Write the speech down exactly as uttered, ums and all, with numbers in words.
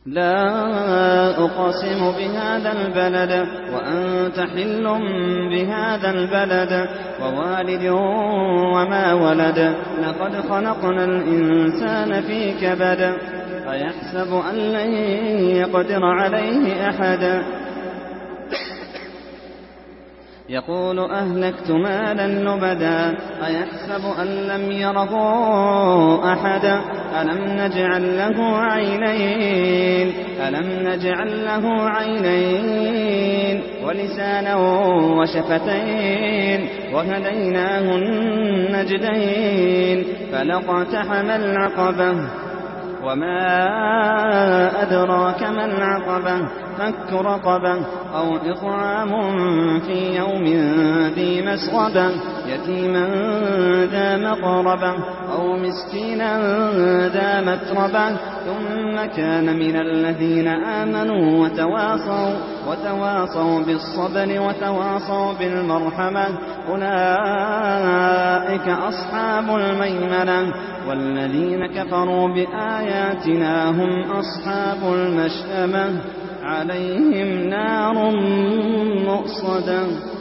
لا أقسم بهذا البلد وأنت حل بهذا البلد ووالد وما ولد لقد خلقنا الإنسان في كبد أيحسب أن لن يقدر عليه أحد يقول أهلكت مالا لبدا أيحسب أن لم يره أحد ألم نجعل له عينين ألم نجعل له عينين ولسانا وشفتين وهديناه النجدين فلاقتحم العقبة وما أدراك ما العقبة فك رقبة أو إطعام في يوم ذي مسغبة يتيما ذا مقربة أو مسكينا ذا متربة ثم كان من الذين آمنوا وتواصوا, وتواصوا بالصبر وتواصوا بالمرحمة أولئك أصحاب الميمنة والذين كفروا بآياتنا هم أصحاب المشأمة عليهم نار مؤصدة.